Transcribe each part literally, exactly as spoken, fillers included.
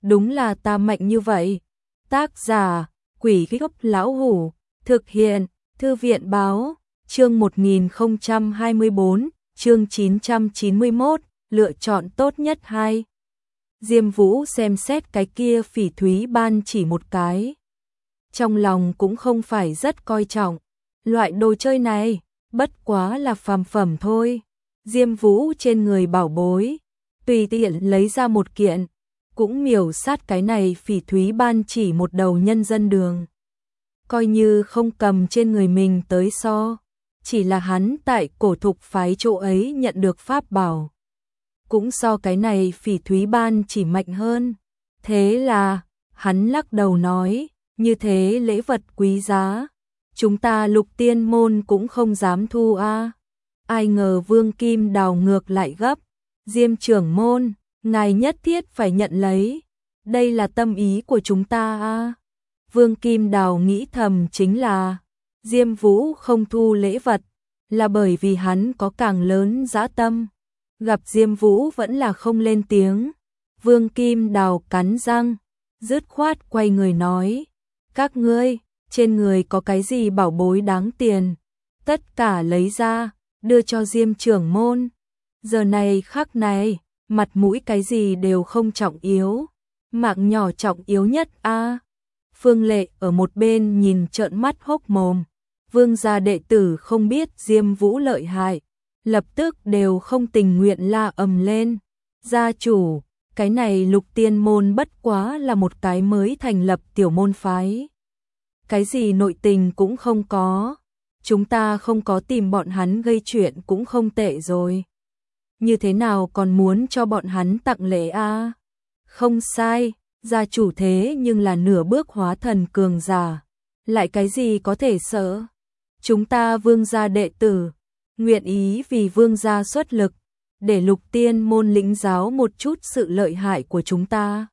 đúng là ta mạnh như vậy. Tác giả, Quỷ Gốc Lão Hủ, thực hiện, Thư viện báo, chương một nghìn không trăm hai mươi bốn, chương chín trăm chín mươi mốt, lựa chọn tốt nhất hai. Diêm Vũ xem xét cái kia phỉ thúy ban chỉ một cái. Trong lòng cũng không phải rất coi trọng. Loại đồ chơi này, bất quá là phàm phẩm thôi. Diêm Vũ trên người bảo bối, tùy tiện lấy ra một kiện, cũng miểu sát cái này phỉ thúy ban chỉ một đầu nhân dân đường. Coi như không cầm trên người mình tới so, chỉ là hắn tại cổ thục phái chỗ ấy nhận được pháp bảo. Cũng so cái này phỉ thúy ban chỉ mạnh hơn. Thế là, hắn lắc đầu nói, như thế lễ vật quý giá, chúng ta Lục Tiên môn cũng không dám thu a. Ai ngờ Vương Kim Đào ngược lại gấp, Diêm trưởng môn, ngài nhất thiết phải nhận lấy, đây là tâm ý của chúng ta a. Vương Kim Đào nghĩ thầm chính là, Diêm Vũ không thu lễ vật, là bởi vì hắn có càng lớn dã tâm. Gặp Diêm Vũ vẫn là không lên tiếng. Vương Kim Đào cắn răng, dứt khoát quay người nói, các ngươi, trên người có cái gì bảo bối đáng tiền, tất cả lấy ra, đưa cho Diêm trưởng môn. Giờ này khắc này, mặt mũi cái gì đều không trọng yếu, mạng nhỏ trọng yếu nhất a. À. Phương Lệ ở một bên nhìn trợn mắt hốc mồm. Vương gia đệ tử không biết Diêm Vũ lợi hại, lập tức đều không tình nguyện la ầm lên. Gia chủ, cái này Lục Tiên môn bất quá là một cái mới thành lập tiểu môn phái. Cái gì nội tình cũng không có, chúng ta không có tìm bọn hắn gây chuyện cũng không tệ rồi. Như thế nào còn muốn cho bọn hắn tặng lễ a? À? Không sai, gia chủ thế nhưng là nửa bước hóa thần cường giả, lại cái gì có thể sợ. Chúng ta Vương gia đệ tử, nguyện ý vì Vương gia xuất lực, để Lục Tiên môn lĩnh giáo một chút sự lợi hại của chúng ta.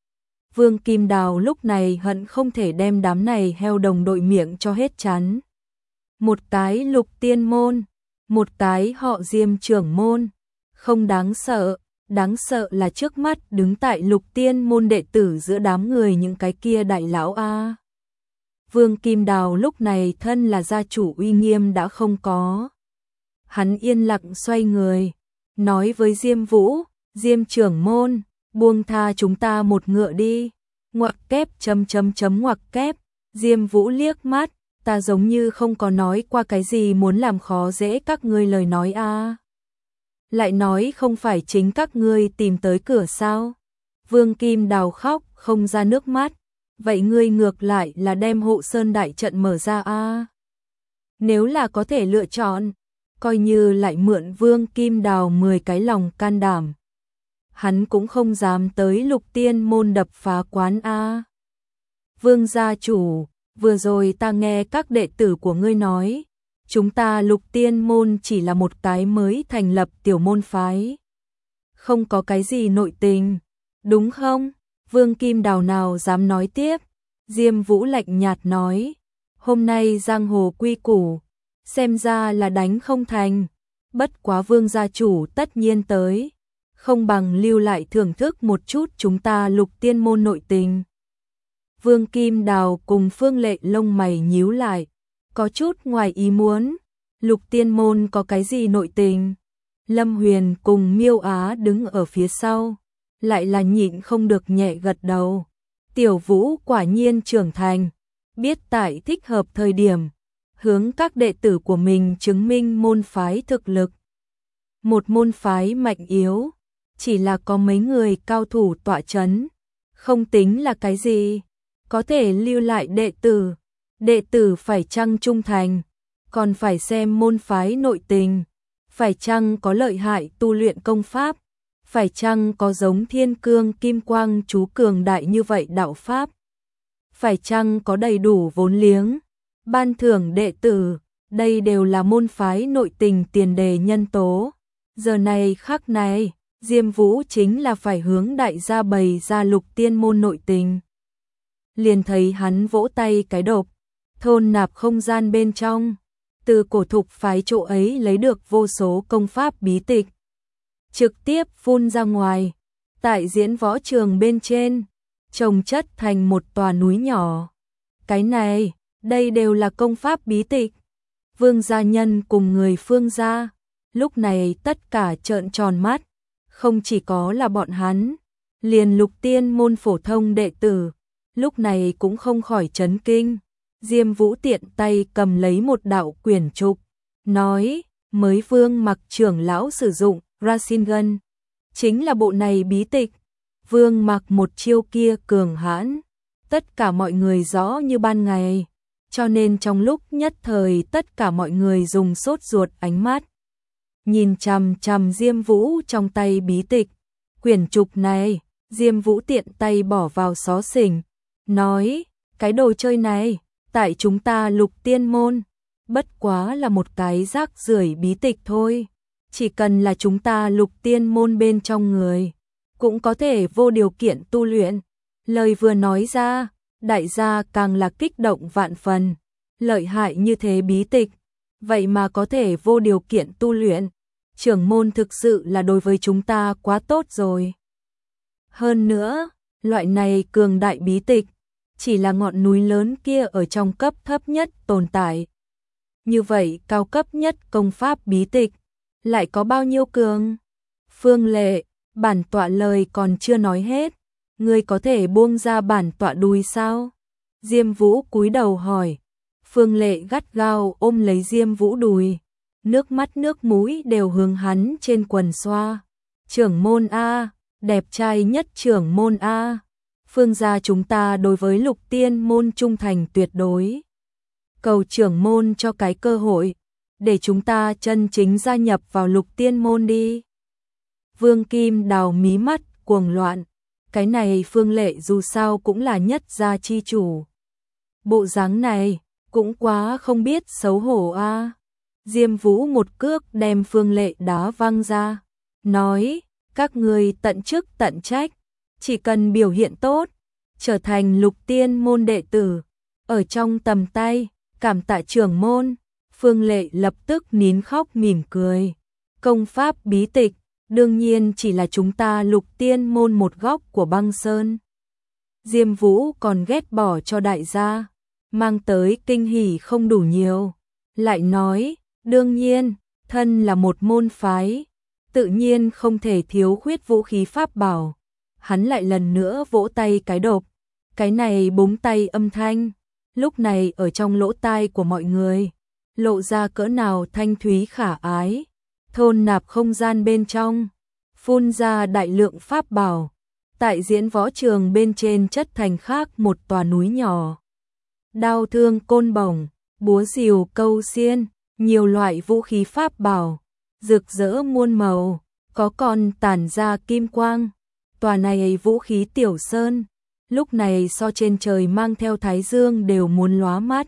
Vương Kim Đào lúc này hận không thể đem đám này heo đồng đội miệng cho hết chán. Một cái Lục Tiên môn, một cái họ Diêm trưởng môn, không đáng sợ, đáng sợ là trước mắt đứng tại Lục Tiên môn đệ tử giữa đám người những cái kia đại lão a. Vương Kim Đào lúc này thân là gia chủ uy nghiêm đã không có. Hắn yên lặng xoay người, nói với Diêm Vũ, Diêm trưởng môn, buông tha chúng ta một ngựa đi. Ngoặc kép chấm chấm chấm ngoặc kép. Diêm Vũ liếc mắt, ta giống như không có nói qua cái gì muốn làm khó dễ các ngươi lời nói a. À. Lại nói không phải chính các ngươi tìm tới cửa sao? Vương Kim Đào khóc không ra nước mắt. Vậy ngươi ngược lại là đem Hộ Sơn đại trận mở ra a. À. Nếu là có thể lựa chọn, coi như lại mượn Vương Kim Đào mười cái lòng can đảm, hắn cũng không dám tới Lục Tiên môn đập phá quán a. Vương gia chủ, vừa rồi ta nghe các đệ tử của ngươi nói, chúng ta Lục Tiên môn chỉ là một cái mới thành lập tiểu môn phái, không có cái gì nội tình, đúng không? Vương Kim Đào nào dám nói tiếp. Diêm Vũ lạnh nhạt nói, hôm nay giang hồ quy củ, xem ra là đánh không thành, bất quá Vương gia chủ tất nhiên tới, không bằng lưu lại thưởng thức một chút chúng ta Lục Tiên môn nội tình. Vương Kim Đào cùng Phương Lệ lông mày nhíu lại, có chút ngoài ý muốn, Lục Tiên môn có cái gì nội tình? Lâm Huyền cùng Miêu Á đứng ở phía sau, lại là nhịn không được nhẹ gật đầu. Tiểu Vũ quả nhiên trưởng thành, biết tại thích hợp thời điểm, hướng các đệ tử của mình chứng minh môn phái thực lực. Một môn phái mạnh yếu, chỉ là có mấy người cao thủ tọa chấn, không tính là cái gì, có thể lưu lại đệ tử, đệ tử phải chăng trung thành, còn phải xem môn phái nội tình, phải chăng có lợi hại tu luyện công pháp, phải chăng có giống Thiên Cương Kim Quang chú cường đại như vậy đạo pháp, phải chăng có đầy đủ vốn liếng, ban thưởng đệ tử, đây đều là môn phái nội tình tiền đề nhân tố. Giờ này khắc này, Diêm Vũ chính là phải hướng đại gia bày ra Lục Tiên môn nội tình. Liền thấy hắn vỗ tay cái đột, thôn nạp không gian bên trong, từ cổ thục phái chỗ ấy lấy được vô số công pháp bí tịch, trực tiếp phun ra ngoài. Tại diễn võ trường bên trên, chồng chất thành một tòa núi nhỏ. Cái này, đây đều là công pháp bí tịch. Vương gia nhân cùng người Phương gia, lúc này tất cả trợn tròn mắt, không chỉ có là bọn hắn, liền Lục Tiên môn phổ thông đệ tử, lúc này cũng không khỏi chấn kinh. Diêm Vũ tiện tay cầm lấy một đạo quyển trục, nói, mới Vương Mặc trưởng lão sử dụng, Rasengan, chính là bộ này bí tịch. Vương Mặc một chiêu kia cường hãn, tất cả mọi người rõ như ban ngày, cho nên trong lúc nhất thời tất cả mọi người dùng sốt ruột ánh mắt. Nhìn chằm chằm Diêm Vũ trong tay bí tịch, quyển trục này, Diêm Vũ tiện tay bỏ vào xó xỉnh, nói, cái đồ chơi này, tại chúng ta Lục Tiên môn, bất quá là một cái rác rưởi bí tịch thôi, chỉ cần là chúng ta Lục Tiên môn bên trong người, cũng có thể vô điều kiện tu luyện. Lời vừa nói ra, đại gia càng là kích động vạn phần, lợi hại như thế bí tịch, vậy mà có thể vô điều kiện tu luyện, trưởng môn thực sự là đối với chúng ta quá tốt rồi. Hơn nữa, loại này cường đại bí tịch, chỉ là ngọn núi lớn kia ở trong cấp thấp nhất tồn tại. Như vậy cao cấp nhất công pháp bí tịch, lại có bao nhiêu cường? Phương Lệ, bản tọa lời còn chưa nói hết, ngươi có thể buông ra bản tọa đùi sao? Diêm Vũ cúi đầu hỏi. Phương Lệ gắt gao ôm lấy Diêm Vũ đùi, nước mắt nước mũi đều hướng hắn trên quần xoa. Trưởng môn a, đẹp trai nhất trưởng môn a. Phương gia chúng ta đối với Lục Tiên môn trung thành tuyệt đối. Cầu trưởng môn cho cái cơ hội, để chúng ta chân chính gia nhập vào Lục Tiên môn đi. Vương Kim Đào mí mắt cuồng loạn, cái này Phương Lệ dù sao cũng là nhất gia chi chủ. Bộ dáng này, cũng quá không biết xấu hổ a. Diêm Vũ một cước đem Phương Lệ đá văng ra, nói, các ngươi tận chức tận trách, chỉ cần biểu hiện tốt, trở thành Lục Tiên môn đệ tử, ở trong tầm tay, cảm tạ trưởng môn. Phương Lệ lập tức nín khóc mỉm cười. Công pháp bí tịch, đương nhiên chỉ là chúng ta Lục Tiên môn một góc của băng sơn. Diêm Vũ còn ghét bỏ cho đại gia, mang tới kinh hỉ không đủ nhiều. Lại nói, đương nhiên, thân là một môn phái, tự nhiên không thể thiếu khuyết vũ khí pháp bảo. Hắn lại lần nữa vỗ tay cái đột, cái này búng tay âm thanh, lúc này ở trong lỗ tai của mọi người, lộ ra cỡ nào thanh thúy khả ái, thôn nạp không gian bên trong, phun ra đại lượng pháp bảo, tại diễn võ trường bên trên chất thành khác một tòa núi nhỏ. Đao thương côn bổng, búa rìu câu xiên, nhiều loại vũ khí pháp bảo, rực rỡ muôn màu, có còn tản ra kim quang. Tòa này vũ khí tiểu sơn, lúc này so trên trời mang theo thái dương đều muốn lóa mắt.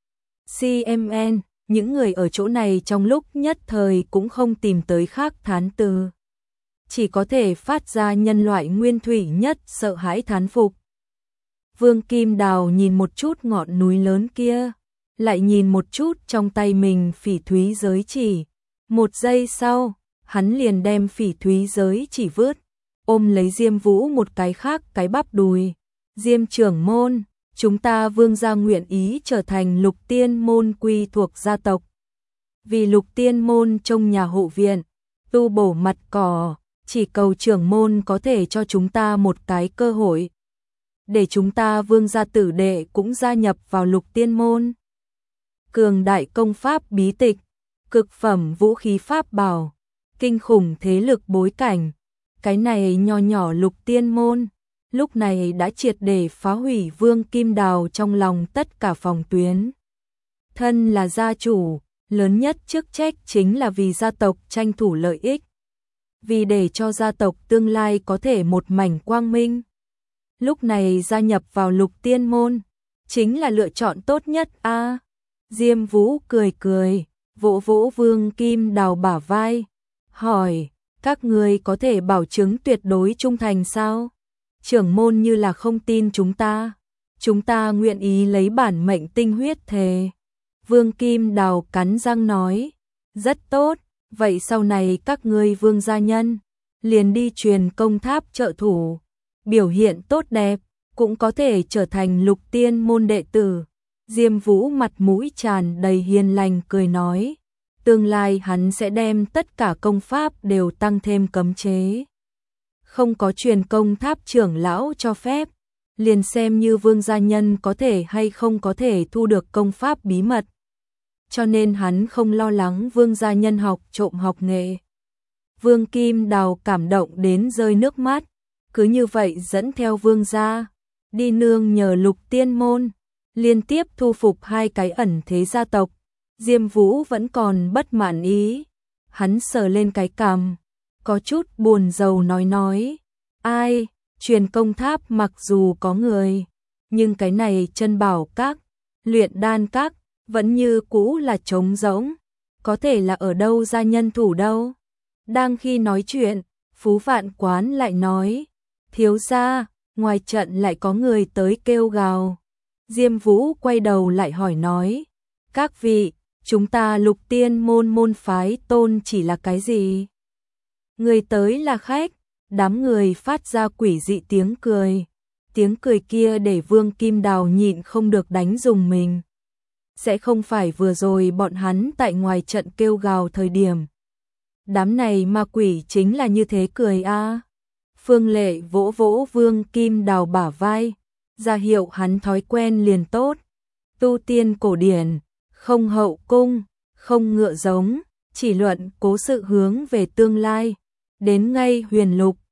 xê em en, những người ở chỗ này trong lúc nhất thời cũng không tìm tới khác thán từ. Chỉ có thể phát ra nhân loại nguyên thủy nhất sợ hãi thán phục. Vương Kim Đào nhìn một chút ngọn núi lớn kia, lại nhìn một chút trong tay mình phỉ thúy giới chỉ. Một giây sau, hắn liền đem phỉ thúy giới chỉ vứt, ôm lấy Diêm Vũ một cái khác cái bắp đùi. Diêm trưởng môn, chúng ta Vương gia nguyện ý trở thành Lục Tiên môn quy thuộc gia tộc. Vì Lục Tiên môn trong nhà hộ viện, tu bổ mặt cỏ, chỉ cầu trưởng môn có thể cho chúng ta một cái cơ hội, để chúng ta Vương gia tử đệ cũng gia nhập vào Lục Tiên môn. Cường đại công pháp bí tịch, cực phẩm vũ khí pháp bảo, kinh khủng thế lực bối cảnh, cái này nho nhỏ Lục Tiên môn, lúc này đã triệt để phá hủy Vương Kim Đào trong lòng tất cả phòng tuyến. Thân là gia chủ, lớn nhất chức trách chính là vì gia tộc tranh thủ lợi ích, vì để cho gia tộc tương lai có thể một mảnh quang minh. Lúc này gia nhập vào Lục Tiên môn, chính là lựa chọn tốt nhất a. À, Diêm Vũ cười cười, vỗ vỗ Vương Kim Đào bả vai, hỏi, các ngươi có thể bảo chứng tuyệt đối trung thành sao? Trưởng môn như là không tin chúng ta, chúng ta nguyện ý lấy bản mệnh tinh huyết thề. Vương Kim Đào cắn răng nói, rất tốt, vậy sau này các ngươi Vương gia nhân, liền đi truyền công tháp trợ thủ, biểu hiện tốt đẹp, cũng có thể trở thành Lục Tiên môn đệ tử. Diêm Vũ mặt mũi tràn đầy hiền lành cười nói, tương lai hắn sẽ đem tất cả công pháp đều tăng thêm cấm chế. Không có truyền công tháp trưởng lão cho phép, liền xem như Vương gia nhân có thể hay không có thể thu được công pháp bí mật. Cho nên hắn không lo lắng Vương gia nhân học trộm học nghệ. Vương Kim Đào cảm động đến rơi nước mắt, cứ như vậy dẫn theo Vương gia, đi nương nhờ Lục Tiên môn, liên tiếp thu phục hai cái ẩn thế gia tộc. Diêm Vũ vẫn còn bất mãn ý, hắn sờ lên cái cằm, có chút buồn rầu nói nói, ai, truyền công tháp mặc dù có người, nhưng cái này chân bảo các, luyện đan các, vẫn như cũ là trống rỗng, có thể là ở đâu ra nhân thủ đâu. Đang khi nói chuyện, Phú Vạn Quán lại nói, thiếu gia, ngoài trận lại có người tới kêu gào. Diêm Vũ quay đầu lại hỏi nói, các vị, chúng ta Lục Tiên môn môn phái tôn chỉ là cái gì? Người tới là khách, đám người phát ra quỷ dị tiếng cười. Tiếng cười kia để Vương Kim Đào nhịn không được đánh dùng mình. Sẽ không phải vừa rồi bọn hắn tại ngoài trận kêu gào thời điểm. Đám này ma quỷ chính là như thế cười a. À. Phương Lệ vỗ vỗ Vương Kim Đào bả vai, ra hiệu hắn thói quen liền tốt. Tu tiên cổ điển, không hậu cung, không ngựa giống, chỉ luận cố sự hướng về tương lai. Đến ngay huyền lục,